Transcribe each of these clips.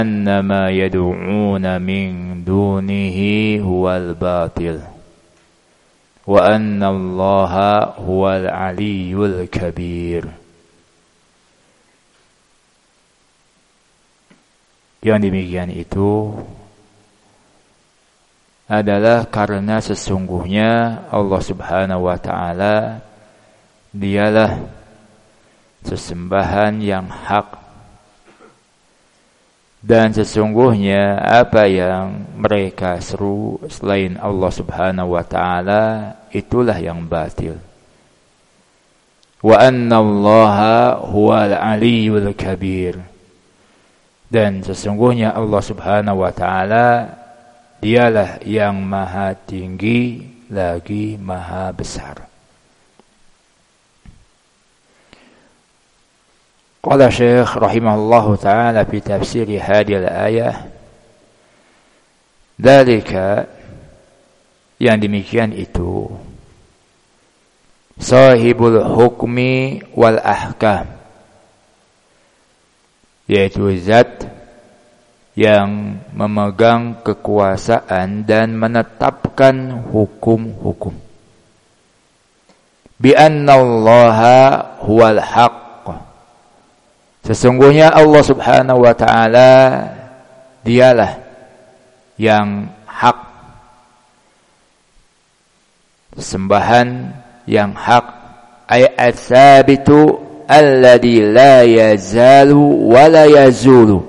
أنما يدعون من دونه هو الباطل وأن الله هو العلي الكبير. Yang demikian itu adalah karena sesungguhnya Allah Subhanahu wa taala dialah sesembahan yang hak, dan sesungguhnya apa yang mereka seru selain Allah Subhanahu wa taala itulah yang batil. Wa anna Allaha huwal aliyyul kabir. Dan sesungguhnya Allah Subhanahu wa taala dialah yang maha tinggi lagi maha besar. Qala Syekh rahimahullahu ta'ala fi tafsir hadhihi al-ayah, dzalika, yang demikian itu, sahibul hukmi wal ahkam, yaitu zat yang memegang kekuasaan dan menetapkan hukum-hukum. Bi anna Allaha huwal haq, sesungguhnya Allah Subhanahu wa taala dialah yang hak, sembahan yang hak, ay ats-tsabitu alladzi la yazalu wa la yazulu.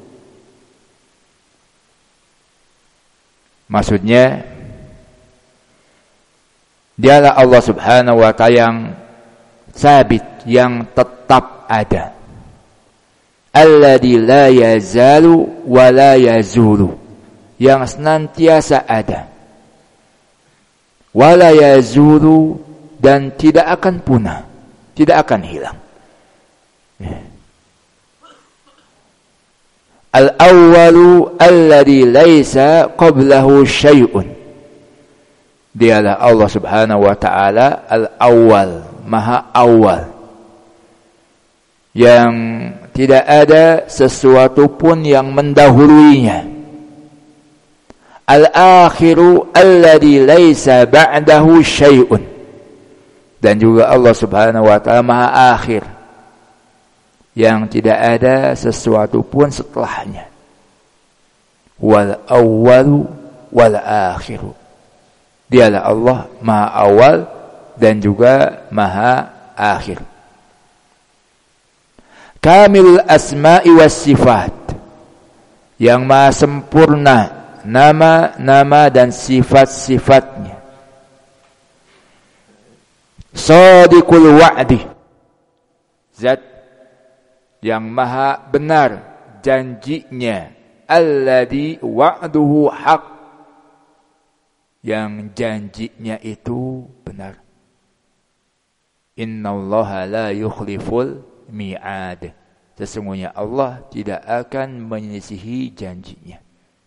Maksudnya dialah Allah Subhanahu wa taala yang sabit, yang tetap ada. Alladzi la yazalu wa la yazulu, yang senantiasa ada. Wa la yazulu, dan tidak akan punah, tidak akan hilang. Al-awwalu alladzi laisa qablahu syai'un. Dialah Allah Subhanahu wa taala al-awwal, maha awal, yang tidak ada sesuatu pun yang mendahuluinya. Al-akhiru alladzi laisa ba'dahu syai'un. Dan juga Allah Subhanahu wa taala maha akhir, yang tidak ada sesuatu pun setelahnya. Wal awwalu wal akhiru. Dialah Allah maha awal dan juga maha akhir. Kamilul asma'i was sifat, yang maha sempurna nama-nama dan sifat-sifatnya. Shadiqul wa'di, zat yang maha benar janjinya. Alladzi wa'duhu haq, yang janjinya itu benar. Innallaha la yukhliful mi'ad, sesungguhnya Allah tidak akan menyelisihi janjinya.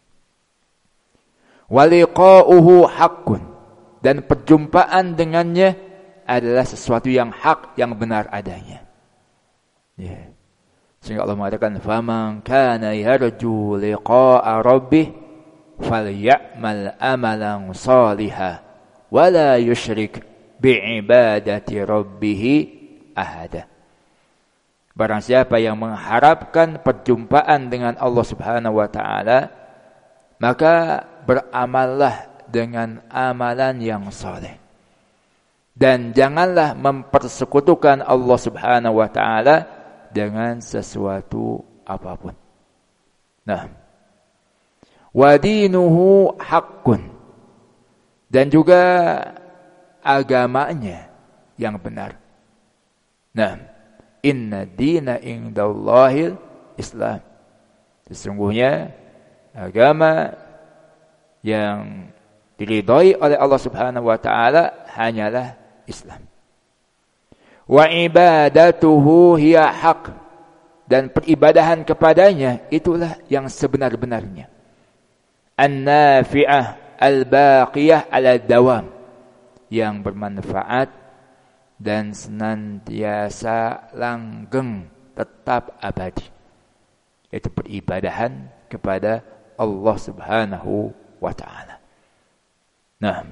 Waliqa'uhu haqqun, dan perjumpaan dengannya adalah sesuatu yang hak, yang benar adanya. Ya. Sehingga Allah mengatakan, faman kana yarju liqa'a rabbih falyamal amalan shalihan wala yusyrik bi'ibadati rabbih ahada. Barang siapa yang mengharapkan perjumpaan dengan Allah Subhanahu wa taala, maka beramallah dengan amalan yang saleh, dan janganlah mempersekutukan Allah Subhanahu wa taala dengan sesuatu apapun. Nah, wa dinuhu haqqun, dan juga agamanya yang benar. Nah, inna dina indallahil Islam, sesungguhnya agama yang diridhai oleh Allah Subhanahu wa taala hanyalah Islam. Wa ibadatuhu hiya haq, dan peribadahan kepadanya itulah yang sebenar-benarnya. An-nafi'ah al-baqiyah ala dawam, yang bermanfaat dan senantiasa langgeng, tetap abadi. Itu peribadahan kepada Allah Subhanahu wa ta'ala. Nah,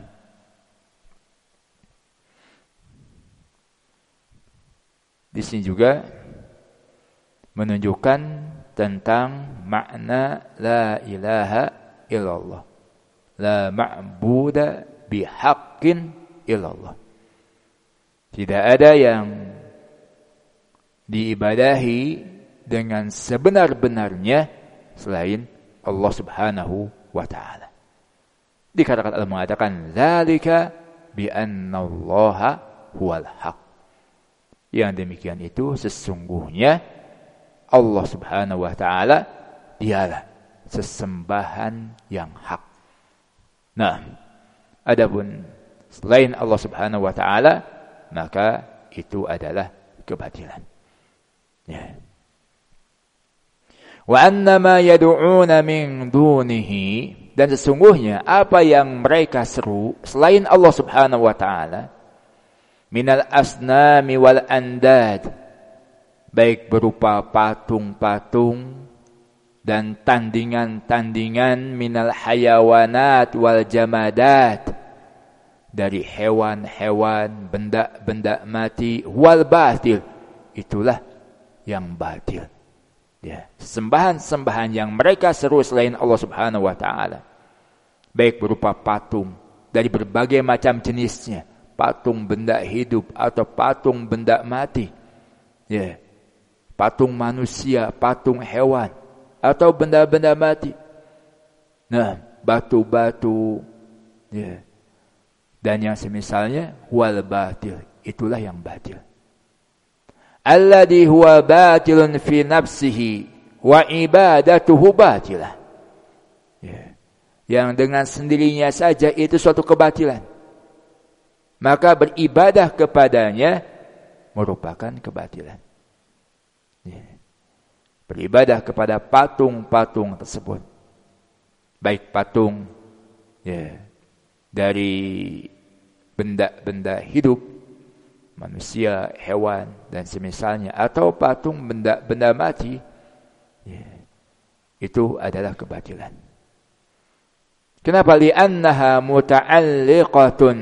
di sini juga menunjukkan tentang makna la ilaha illallah. La ma'buda bihaqqin illallah. Tidak ada yang diibadahi dengan sebenar-benarnya selain Allah Subhanahu wa ta'ala. Dikatakan Allah mengatakan zalika bi annallaha huwal haq. Yang demikian itu sesungguhnya Allah Subhanahu wa ta'ala dialah sesembahan yang hak. Nah, adapun selain Allah Subhanahu wa ta'ala, maka itu adalah kebatilan. Ya. Wa annama yad'una min dunihi, dan sesungguhnya apa yang mereka seru selain Allah Subhanahu wa ta'ala, minal asnami wal andad, baik berupa patung-patung dan tandingan-tandingan, minal hayawanat wal jamadat, dari hewan-hewan, benda-benda mati, wal batil, itulah yang batil. Ya, sembahan-sembahan yang mereka seru selain Allah Subhanahu wa ta'ala, baik berupa patung dari berbagai macam jenisnya, patung benda hidup atau patung benda mati, ya, patung manusia, patung hewan atau benda-benda mati. Nah, batu-batu, ya, dan yang semisalnya, wal batil, itulah yang batil. Alladhi huwa batilun fi nafsihi wa ibadatuhu batilah. Ya. Yang dengan sendirinya saja itu suatu kebatilan, maka beribadah kepadanya merupakan kebatilan. Ya. Beribadah kepada patung-patung tersebut, baik patung, ya, dari benda-benda hidup, manusia, hewan, dan semisalnya, atau patung benda-benda mati, ya, itu adalah kebatilan. Kenapa? Li'annaha muta'alliqatun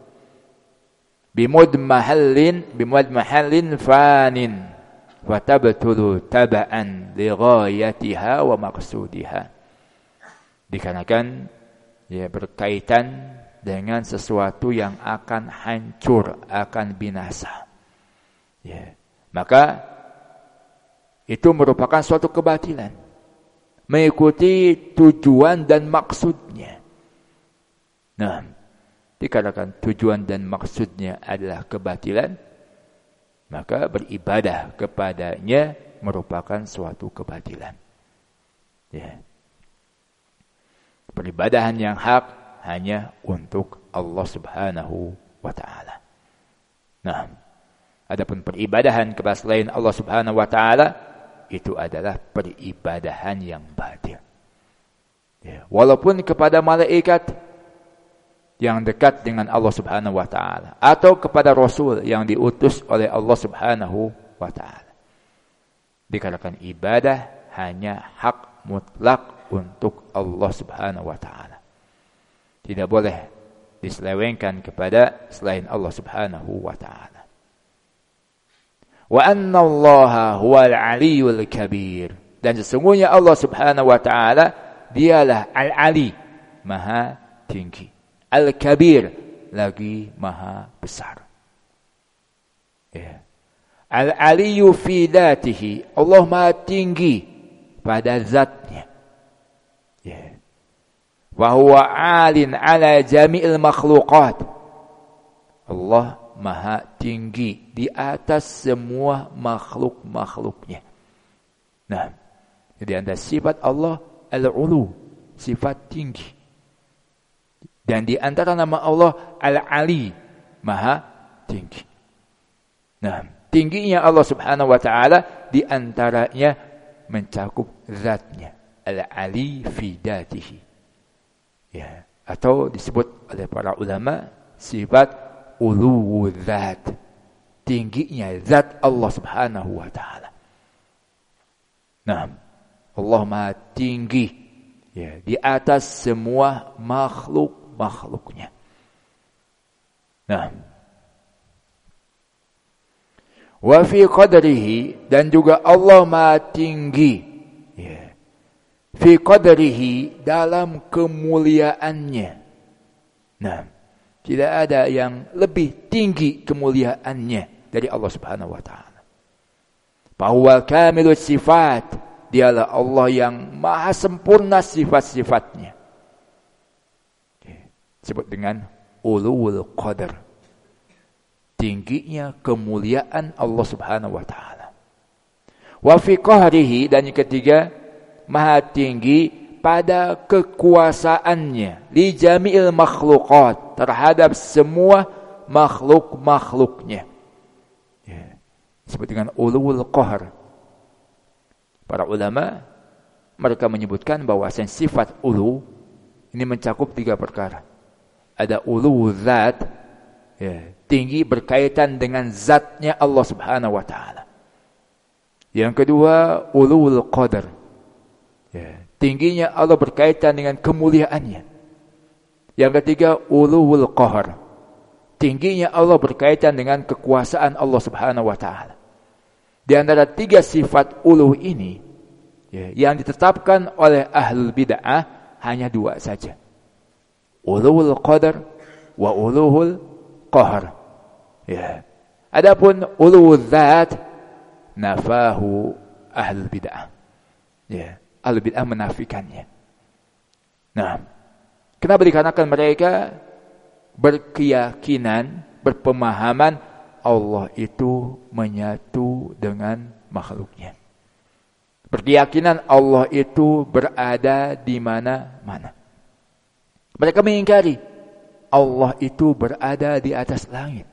bimudmahallin fanin wa tabtulu taba'an li ghayatiha wa maqsudiha. Dikarenakan, ya, berkaitan dengan sesuatu yang akan hancur, akan binasa. Ya. Maka itu merupakan suatu kebatilan, mengikuti tujuan dan maksudnya. Nah, dikatakan tujuan dan maksudnya adalah kebatilan, maka beribadah kepadanya merupakan suatu kebatilan. Ya. Peribadahan yang hak hanya untuk Allah Subhanahu wa ta'ala. Nah, adapun peribadahan kepada selain Allah Subhanahu wa ta'ala, itu adalah peribadahan yang batil. Ya, walaupun kepada malaikat yang dekat dengan Allah Subhanahu wa ta'ala, atau kepada Rasul yang diutus oleh Allah Subhanahu wa ta'ala, dikatakan ibadah hanya hak mutlak untuk Allah Subhanahu wa ta'ala. Tidak boleh diselewengkan kepada selain Allah Subhanahu wa ta'ala. Wa anna Allaha huwal aliyul kabir, dan sesungguhnya Allah Subhanahu wa ta'ala dialah al-ali, maha tinggi, al-kabir, lagi maha besar. Ya. Al-aliyu fi dzatihi, Allah maha tinggi pada zatnya. Ya. Wa huwa 'alin 'ala jami'il makhluqat, Allah maha tinggi di atas semua makhluk-makhluknya. Nah, jadi antara sifat Allah al-ulu, sifat tinggi, dan di antara nama Allah al-ali, maha tinggi. Nah, tingginya Allah Subhanahu wa ta'ala di antaranya mencakup zatnya, al-ali fi dzatihi. Ya, atau disebut oleh para ulama sifat uluwu zat, tingginya zat Allah Subhanahu wa ta'ala. Nah, Allah Maha tinggi, ya, di atas semua makhluk-makhluknya. Nah, wa fi qadrihi, dan juga Allah Maha tinggi, ya, fi qadrihi, dalam kemuliaannya. Nah, tidak ada yang lebih tinggi kemuliaannya dari Allah Subhanahu wa taala. Fahuwa kamilus sifat, dialah Allah yang maha sempurna sifat-sifatnya. Disebut dengan ulul qadar, tingginya kemuliaan Allah Subhanahu wa taala. Wa fi qahrihi, dan yang ketiga, maha tinggi pada kekuasaannya, li jami'il makhluqat, terhadap semua makhluk-makhluknya. Ya. Disebut dengan ulul qahr. Para ulama mereka menyebutkan bahwa sifat ulu ini mencakup 3 perkara. Ada ulu zat, ya, tinggi berkaitan dengan zatnya Allah Subhanahu wa taala. Yang kedua, ulul qadar, ya, tingginya Allah berkaitan dengan kemuliaannya. Yang ketiga, ulul qahr, tingginya Allah berkaitan dengan kekuasaan Allah Subhanahu wa taala. Di antara 3 sifat uluh ini, ya, yang ditetapkan oleh ahlul bid'ah hanya 2 saja. Ulul qadar wa ulul qahr. Ya. Adapun ulul zat nafahu ahlul bid'ah. Ya, ahlul bid'ah menafikannya. Nah, kenapa? Dikarenakan mereka berkeyakinan, berpemahaman Allah itu menyatu dengan makhluknya. Berkeyakinan Allah itu berada di mana-mana. Mereka mengingkari Allah itu berada di atas langit.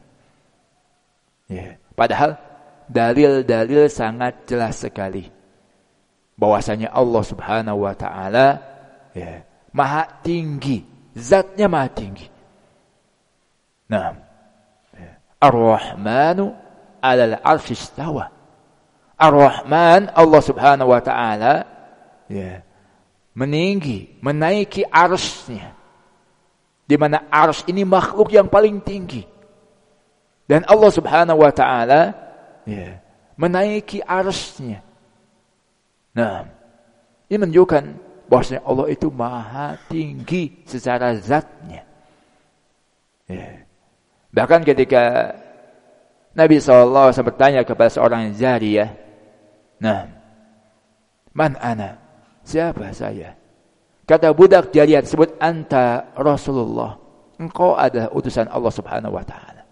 Ya, padahal dalil-dalil sangat jelas sekali bahwasanya Allah Subhanahu wa taala, ya, maha tinggi, zatnya maha tinggi. Nah, Ar-Rahmanu 'alal 'arsy istawa. Ar-Rahman, Allah Subhanahu wa taala, ya, meninggi, menaiki arsy-Nya. Di mana arsy ini makhluk yang paling tinggi. Dan Allah Subhanahu wa taala, ya, menaiki arsy-Nya. Nah, ini menunjukkan bahwasanya Allah itu maha tinggi secara zatnya. Ya. Bahkan ketika Nabi SAW bertanya kepada seorang jariyah, nah, man ana? Siapa saya? Kata budak jariyah tersebut, anta Rasulullah. Engkau adalah utusan Allah Subhanahu wa taala.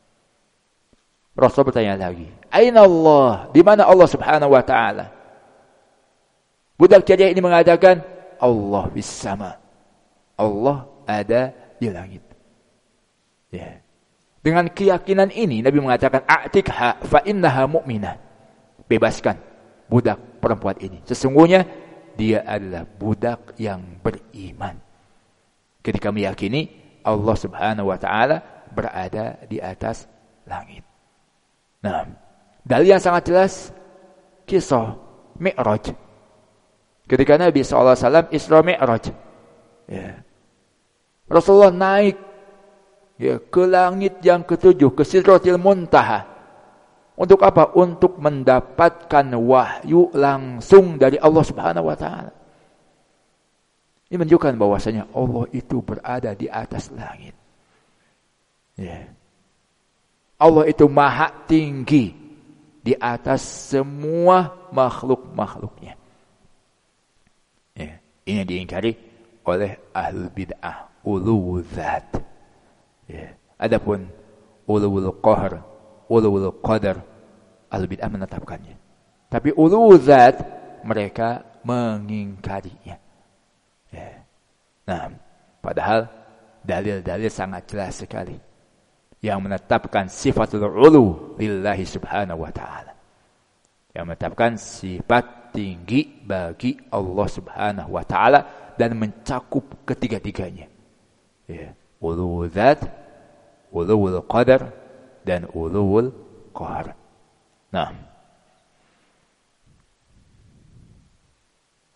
Rasul bertanya lagi, aina Allah? Di mana Allah Subhanahu wa taala? Budak jariyah ini mengatakan, Allah bis sama. Allah ada di langit. Ya. Dengan keyakinan ini Nabi mengatakan, a'tikha fa innaha mu'minah. Bebaskan budak perempuan ini. Sesungguhnya dia adalah budak yang beriman. Ketika meyakini Allah Subhanahu wa taala berada di atas langit. Nah, dalil yang sangat jelas kisah Mi'raj. Ketika Nabi SAW Isra Mi'raj, ya, Rasulullah naik, ya, ke langit yang ke-7, ke Sidratil Muntaha. Untuk apa? Untuk mendapatkan wahyu langsung dari Allah Subhanahu wa taala. Ini menunjukkan bahwasanya Allah itu berada di atas langit. Ya. Allah itu maha tinggi di atas semua makhluk-makhluknya. Ya. Ini diingkari oleh ahlul bid'ah, uluwul zat. Ya. Adapun ulul qahr, ulul qadar, ahlul bid'ah menetapkannya. Tapi ulul zat mereka mengingkarinya. Ya. Nah, padahal dalil-dalil sangat jelas sekali yang menetapkan sifatul ulu lillahi subhanahu wa ta'ala. Yang menetapkan sifat tinggi bagi Allah Subhanahu wa taala dan mencakup ketiga-tiganya. Ya, ulul zat, ulul qadar, dan ulul qahr. Nah,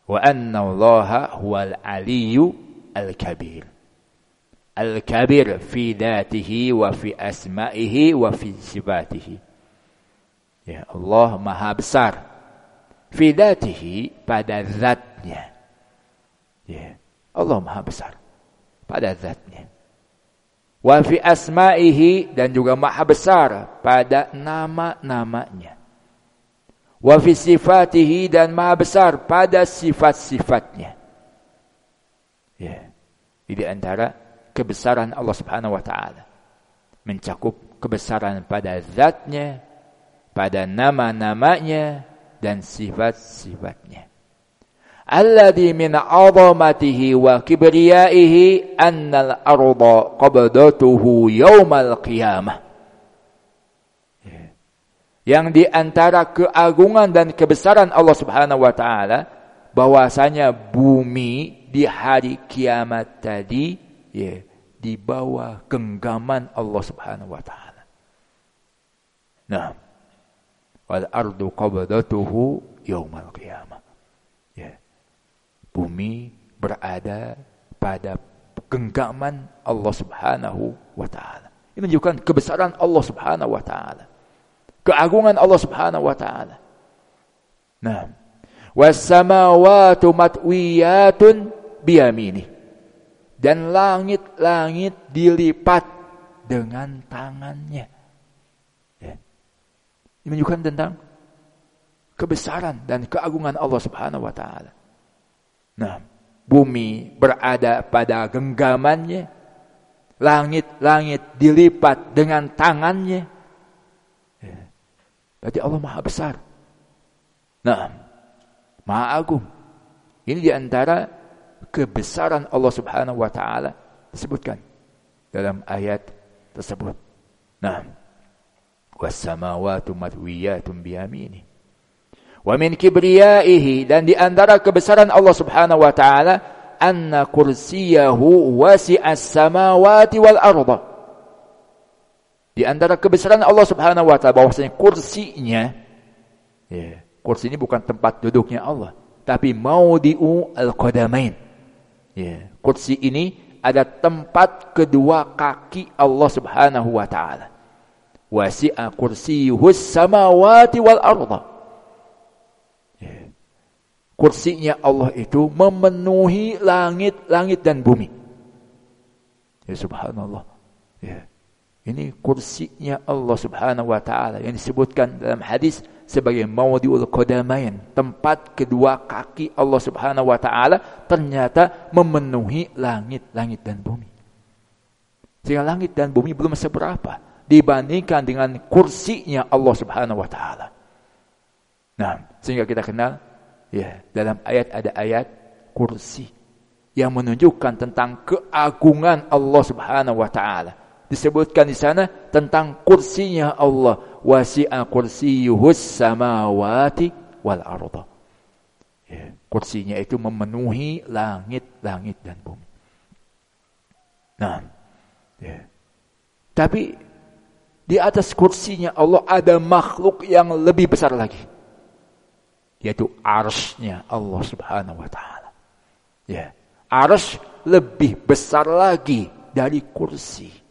Wa anna Allaha huwal aliyyu al-kabir. Al-kabir fi dzatihi wa fi asma'ihi wa fi sifatihi. Ya, Allah Maha besar. Fi dzatihi, pada zatnya. Ya, Allah Maha besar pada zatnya. Wa fi asma'ihi, dan juga Maha besar pada nama-namanya. Wa fi sifatihi, dan Maha besar pada sifat-sifatnya. Ya. Di antara kebesaran Allah Subhanahu wa taala mencakup kebesaran pada zatnya, pada nama-namanya dan sifat-sifatnya. Alladzi min 'azamatihi wa kibriyaihi annal arda qabdatuhu yaumal qiyamah. Yang di antara keagungan dan kebesaran Allah Subhanahu wa taala bahwasanya bumi di hari kiamat tadi di bawah genggaman Allah Subhanahu wa taala. Nah, wal ardu qabdatuhu yaumal qiyamah. Ya. Bumi berada pada genggaman Allah Subhanahu wa taala. Ini menunjukkan kebesaran Allah Subhanahu wa taala. Keagungan Allah Subhanahu wa taala. Nah, was samawati matwiyatun biyaminih. Dan langit-langit dilipat dengan tangannya. Ya. Ini menunjukkan tentang kebesaran dan keagungan Allah Subhanahu wa taala. Nah, bumi berada pada genggamannya, langit-langit dilipat dengan tangannya. Ya. Berarti Allah Maha besar. Nah, Maha agung. Ini di antara kebesaran Allah Subhanahu wa taala disebutkan dalam ayat tersebut. Nah, was samawati matwiyatun biyamini. Wa min kibriyaihi, dan di antara kebesaran Allah Subhanahu wa taala anna kursiyahu wasi'as samawati wal arda. Di antara kebesaran Allah Subhanahu wa taala bahwasanya kursinya, ya, kursi ini bukan tempat duduknya Allah, tapi maudi'u al-qadamain. Ya, kursi ini ada tempat kedua kaki Allah Subhanahu wa taala. Wasi'a kursiyuhus samawati wal arda. Ya. Kursinya Allah itu memenuhi langit-langit dan bumi. Ya, subhanallah. Ya. Ini kursinya Allah Subhanahu wa taala yang disebutkan dalam hadis sebagai mawdi'ul qadamain, tempat kedua kaki Allah Subhanahu wa taala, ternyata memenuhi langit-langit dan bumi. Sehingga langit dan bumi belum seberapa dibandingkan dengan kursinya Allah Subhanahu wa taala. Nah, sehingga kita kenal ya, dalam ayat ada ayat kursi yang menunjukkan tentang keagungan Allah Subhanahu wa taala. Disebutkan di sana tentang kursinya Allah, wasi'a kursiyuhus samawati wal arda. Ya, kursinya itu memenuhi langit-langit dan bumi. Nah, ya. Tapi di atas kursinya Allah ada makhluk yang lebih besar lagi, yaitu arsy-nya Allah Subhanahu wa taala. Ya, arsy lebih besar lagi dari kursi.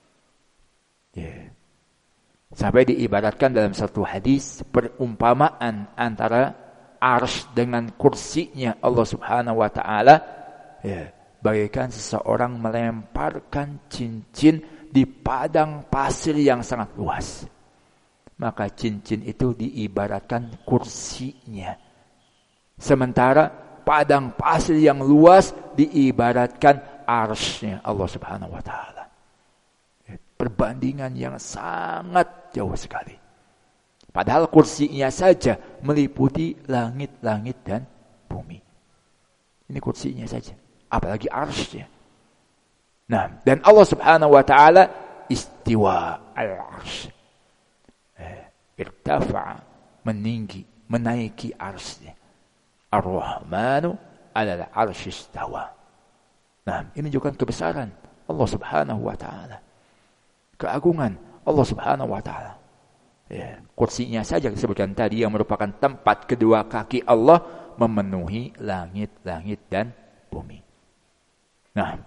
Yeah. Sampai diibaratkan dalam satu hadis perumpamaan antara arsy dengan kursinya Allah Subhanahu wa taala, ya, bagaikan seseorang melemparkan cincin di padang pasir yang sangat luas. Maka cincin itu diibaratkan kursinya. Sementara padang pasir yang luas diibaratkan arsy-nya Allah Subhanahu wa taala. Perbandingan yang sangat jauh sekali. Padahal kursinya saja meliputi langit-langit dan bumi. Ini kursinya saja, apalagi arsy-nya. Nah, dan Allah Subhanahu wa taala istiwa al-arsy. Irtafa'a, meninggi, menaiki arsy-nya. Ar-Rahmanu 'alal 'arsy istawa. Nah, ini juga kebesaran Allah Subhanahu wa taala. Keagungan Allah Subhanahu wa taala. Ya, kursinya saja disebutkan tadi yang merupakan tempat kedua kaki Allah memenuhi langit-langit dan bumi. Nah,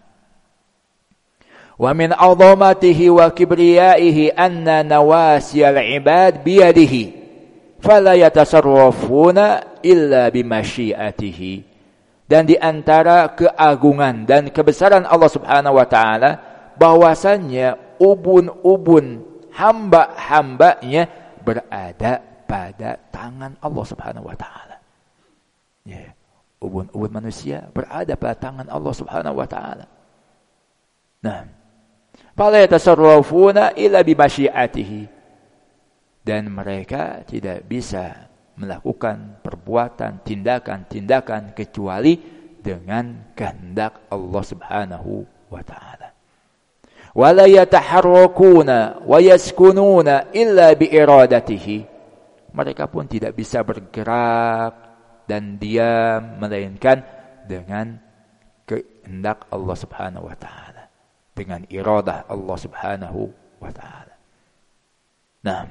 wa min 'azamatihi wa kibriyaihi anna nawasiyal ibad biyadihi fala yatasarrafuna illa bimasyiatihi. Dan di antara keagungan dan kebesaran Allah Subhanahu wa taala bahwasannya ubun-ubun hamba-hambanya berada pada tangan Allah Subhanahu wa taala. Ya, ubun-ubun manusia berada pada tangan Allah Subhanahu wa taala. Nah, fala yatasarrafuna illa bimasyiatihi. Dan mereka tidak bisa melakukan perbuatan, tindakan-tindakan kecuali dengan kehendak Allah Subhanahu wa taala. Wala yataharrakuna wa yaskununa illa biiradatihi. Mereka pun tidak bisa bergerak dan diam melainkan dengan kehendak Allah Subhanahu wa taala, dengan iradah Allah Subhanahu wa taala. Nah,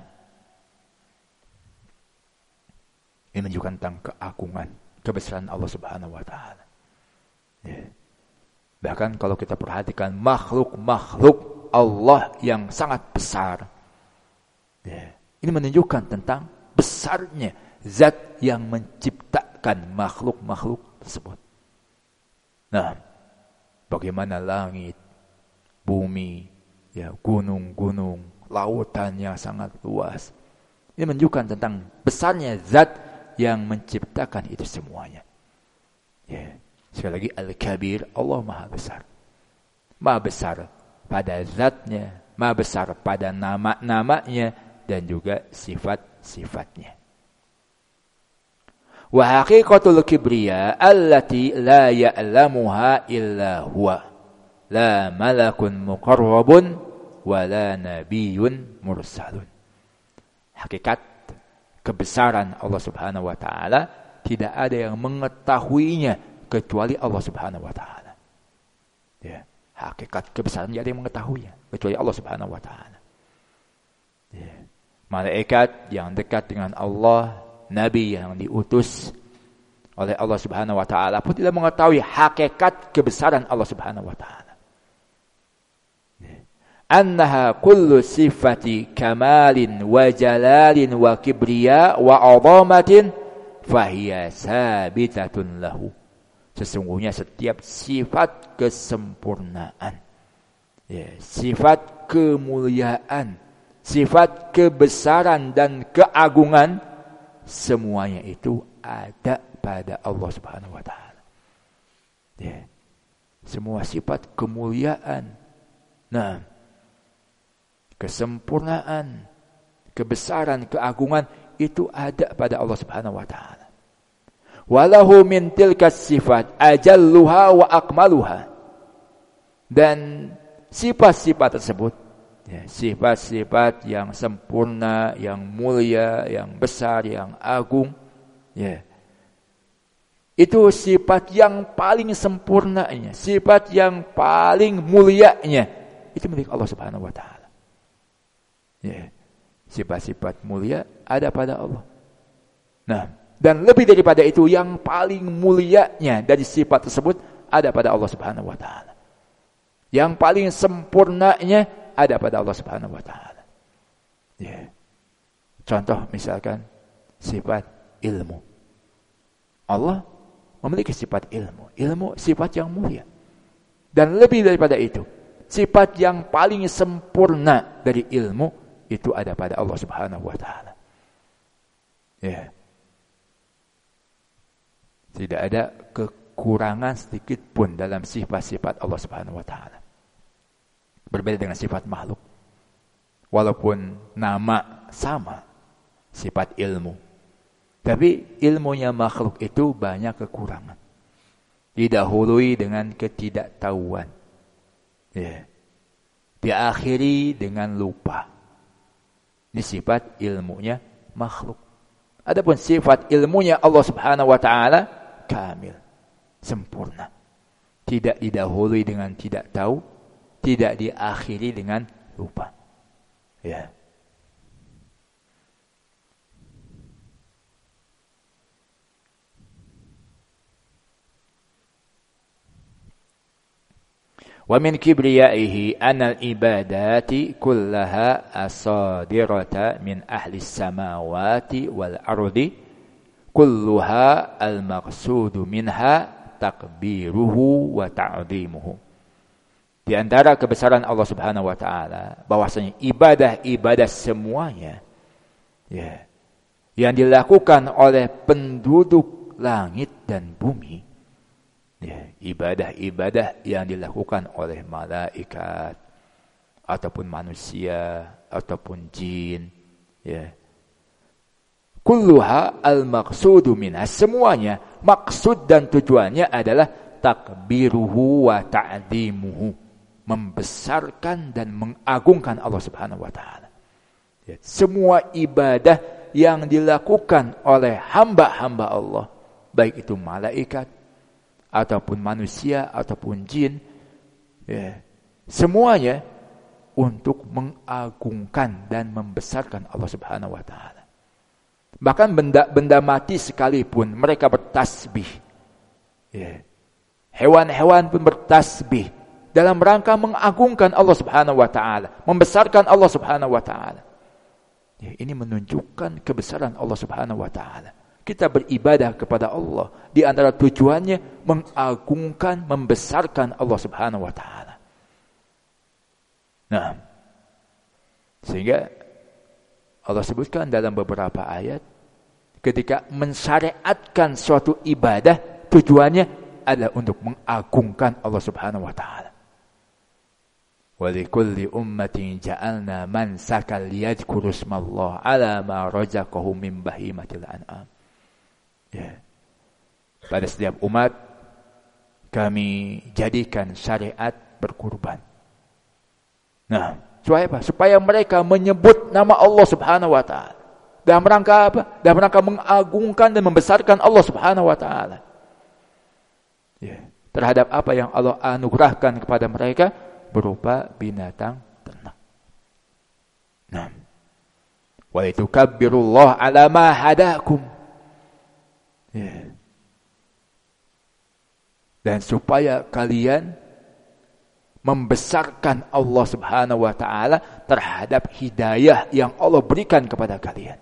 ini menunjukkan tentang keagungan, kebesaran Allah Subhanahu wa taala. Ya. Bahkan kalau kita perhatikan makhluk-makhluk Allah yang sangat besar. Ya. Ini menunjukkan tentang besarnya zat yang menciptakan makhluk-makhluk tersebut. Nah, bagaimana langit, bumi, ya, gunung-gunung, lautan yang sangat luas. Ini menunjukkan tentang besarnya zat yang menciptakan itu semuanya. Ya. Sekali lagi, Al-Kabir, Allah Maha Besar. Maha besar pada zatnya, Maha besar pada nama-namanya, dan juga sifat-sifatnya. Wa haqiqatul kibriya allati la ya'lamuha illa huwa. La malakun muqarrabun wa la nabiyyun mursalun. Hakikat kebesaran Allah Subhanahu wa taala tidak ada yang mengetahuinya kecuali Allah Subhanahu wa taala. Ya, hakikat kebesaran tidak ada yang mengetahuinya kecuali Allah Subhanahu wa taala. Ya. Malaikat yang dekat dengan Allah, nabi yang diutus oleh Allah Subhanahu wa taala pun tidak mengetahui hakikat kebesaran Allah Subhanahu wa taala. Ya. Annaha kullu sifati kamalin wa jalalin wa kibriya wa 'azamatin fahiya sabitatun lahu. Sesungguhnya setiap sifat kesempurnaan, ya, sifat kemuliaan, sifat kebesaran dan keagungan, semuanya itu ada pada Allah Subhanahu wa taala. Ya. Semua sifat kemuliaan, nah, kesempurnaan, kebesaran, keagungan itu ada pada Allah Subhanahu wa taala. Walahu min tilkas sifat ajalluha wa akmaluha. Dan sifat-sifat tersebut, ya, sifat-sifat yang sempurna, yang mulia, yang besar, yang agung, ya, itu sifat yang paling sempurnanya, sifat yang paling mulianya, itu milik Allah Subhanahu wa taala. Ya, sifat-sifat mulia ada pada Allah. Nah, dan lebih daripada itu, yang paling mulianya dari sifat tersebut ada pada Allah Subhanahu wa taala. Yang paling sempurnanya ada pada Allah Subhanahu wa taala. Ya. Contoh misalkan sifat ilmu. Allah memiliki sifat ilmu. Ilmu sifat yang mulia. Dan lebih daripada itu, sifat yang paling sempurna dari ilmu itu ada pada Allah Subhanahu wa taala. Ya. Tidak ada kekurangan sedikit pun dalam sifat-sifat Allah Subhanahu wa taala. Berbeda dengan sifat makhluk. Walaupun nama sama, sifat ilmu. Tapi ilmunya makhluk itu banyak kekurangan. Didahului dengan ketidaktahuan. Ya. Diakhiri dengan lupa. Ini sifat ilmunya makhluk. Adapun sifat ilmunya Allah Subhanahu wa taala kamil, sempurna. Tidak didahului dengan tidak tahu, tidak diakhiri dengan lupa. Ya. Wa min kibriyaihi anal ibadati kullaha asadirata min ahli samawati wal ardi kulluha al-maqsudu minha takbiruhu wa ta'zimuhu. Di antara kebesaran Allah Subhanahu wa taala bahwasanya ibadah-ibadah semuanya yang dilakukan oleh penduduk langit dan bumi, ibadah-ibadah yang dilakukan oleh malaikat ataupun manusia ataupun jin, kulluha al-maqsudu minha, semuanya maksud dan tujuannya adalah takbiruhu wa ta'zimuhu, membesarkan dan mengagungkan Allah Subhanahu wa taala. Semua ibadah yang dilakukan oleh hamba-hamba Allah, baik itu malaikat ataupun manusia ataupun jin, semuanya untuk mengagungkan dan membesarkan Allah Subhanahu wa taala. Bahkan benda mati sekalipun mereka bertasbih. Hewan-hewan pun bertasbih dalam rangka mengagungkan Allah Subhanahu wa taala, membesarkan Allah Subhanahu wa taala. Ini menunjukkan kebesaran Allah Subhanahu wa taala. Kita beribadah kepada Allah, di antara tujuannya mengagungkan, membesarkan Allah Subhanahu wa taala. Nah, sehingga Allah sebutkan dalam beberapa ayat, ketika mensyariatkan suatu ibadah, tujuannya adalah untuk mengagungkan Allah Subhanahu wa taala. Wa likulli ummatin ja'alna mansakan liyadhkuru ismallaha 'ala ma razaqahum min bahimatil an'am. Pada setiap umat kami jadikan syariat berkurban. Nah, supaya apa? Supaya mereka menyebut nama Allah Subhanahu wa taala. Dalam rangka apa? Dalam rangka mengagungkan dan membesarkan Allah Subhanahu wa taala. Terhadap apa yang Allah anugerahkan kepada mereka berupa binatang ternak. Nah, wa litukabbirullaha 'ala ma hadakum. Dan supaya kalian membesarkan Allah Subhanahu wa taala terhadap hidayah yang Allah berikan kepada kalian.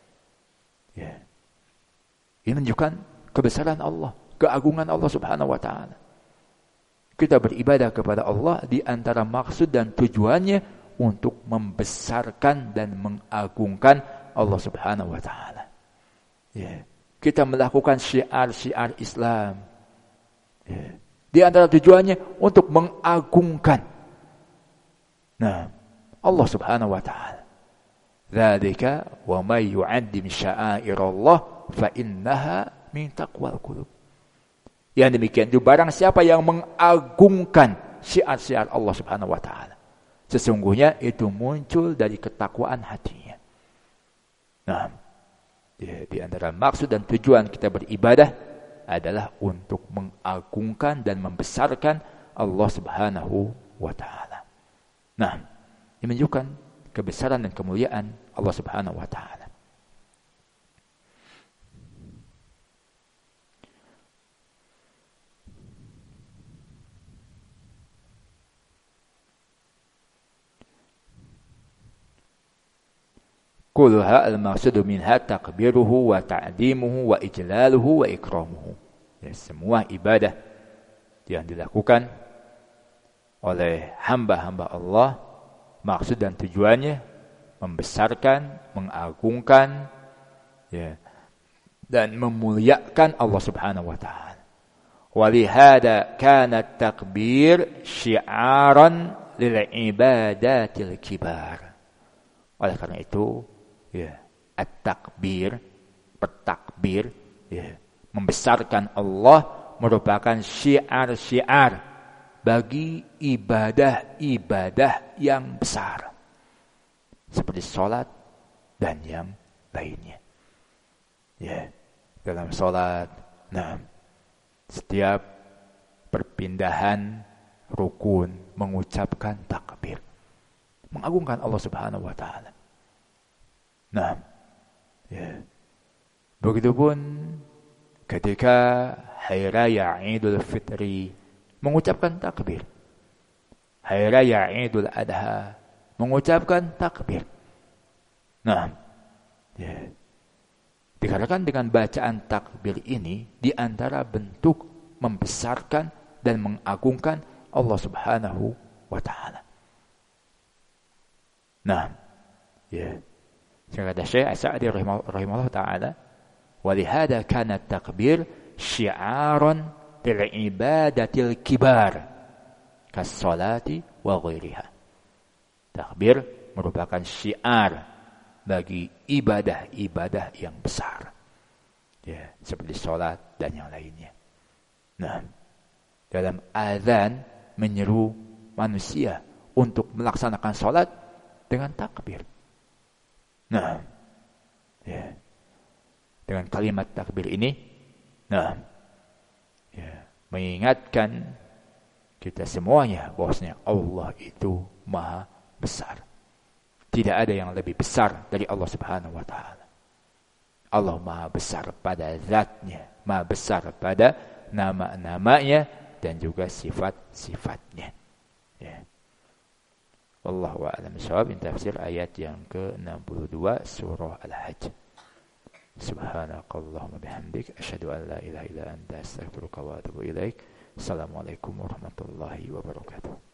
Ini menunjukkan kebesaran Allah, keagungan Allah Subhanahu wa taala. Kita beribadah kepada Allah di antara maksud dan tujuannya untuk membesarkan dan mengagungkan Allah Subhanahu wa taala. Kita melakukan syiar-syiar Islam. Di antara tujuannya untuk mengagungkan Allah Subhanahu wa taala. Dzalika wa may yu'azzim sya'airallah fa innaha min taqwal qulub. Yang demikian itu barang siapa yang mengagungkan syiar-syiar Allah Subhanahu wa taala, sesungguhnya itu muncul dari ketakwaan hatinya. Di antara maksud dan tujuan kita beribadah adalah untuk mengagungkan dan membesarkan Allah Subhanahu wa taala. Nah, ini menunjukkan kebesaran dan kemuliaan Allah Subhanahu wa taala. Kulluha al-maqsudu minha takbiruhu wa ta'zimuhu wa ijlaluhu wa ikramuhu. Semua ibadah yang dilakukan oleh hamba-hamba Allah, maksud dan tujuannya membesarkan, mengagungkan, dan memuliakan Allah Subhanahu wa taala. Walihada kana takbir syi'aran lil ibadatil kibar. Oleh karena itu, at-takbir, bertakbir, membesarkan Allah merupakan syiar-syiar bagi ibadah-ibadah yang besar, seperti sholat dan yang lainnya. Dalam sholat, setiap perpindahan rukun mengucapkan takbir, mengagungkan Allah Subhanahu wa taala. Begitupun ketika hari raya Idul Fitri mengucapkan takbir. hari raya Idul Adha, mengucapkan takbir. Nah, ya. Dikarenakan dengan bacaan takbir ini di antara bentuk membesarkan dan mengagungkan Allah Subhanahu wa taala. Nah, ya. Kata Syekh As-Sa'di rahimahullah taala, "Wa lihada kana at-takbir syi'aran lil ibadatil kibar kas-salati wa ghairiha." Takbir merupakan syiar bagi ibadah-ibadah yang besar, ya, seperti sholat dan yang lainnya. Nah, dalam azan menyeru manusia untuk melaksanakan sholat dengan takbir. Nah, ya, dengan kalimat takbir ini, nah, ya, mengingatkan kita semuanya bahwasanya Allah itu maha besar. Tidak ada yang lebih besar dari Allah Subhanahu wa taala. Allah maha besar pada zatnya, maha besar pada nama-namanya dan juga sifat-sifatnya. Ya. Wallahu a'lam bishawab. Tafsir ayat yang ke-62 surah Al-Hajj. Subhanakallahumma bihamdik asyhadu an la ilaha illa anta astaghfiruka wa atubu ilaik. Assalamualaikum warahmatullahi wabarakatuh.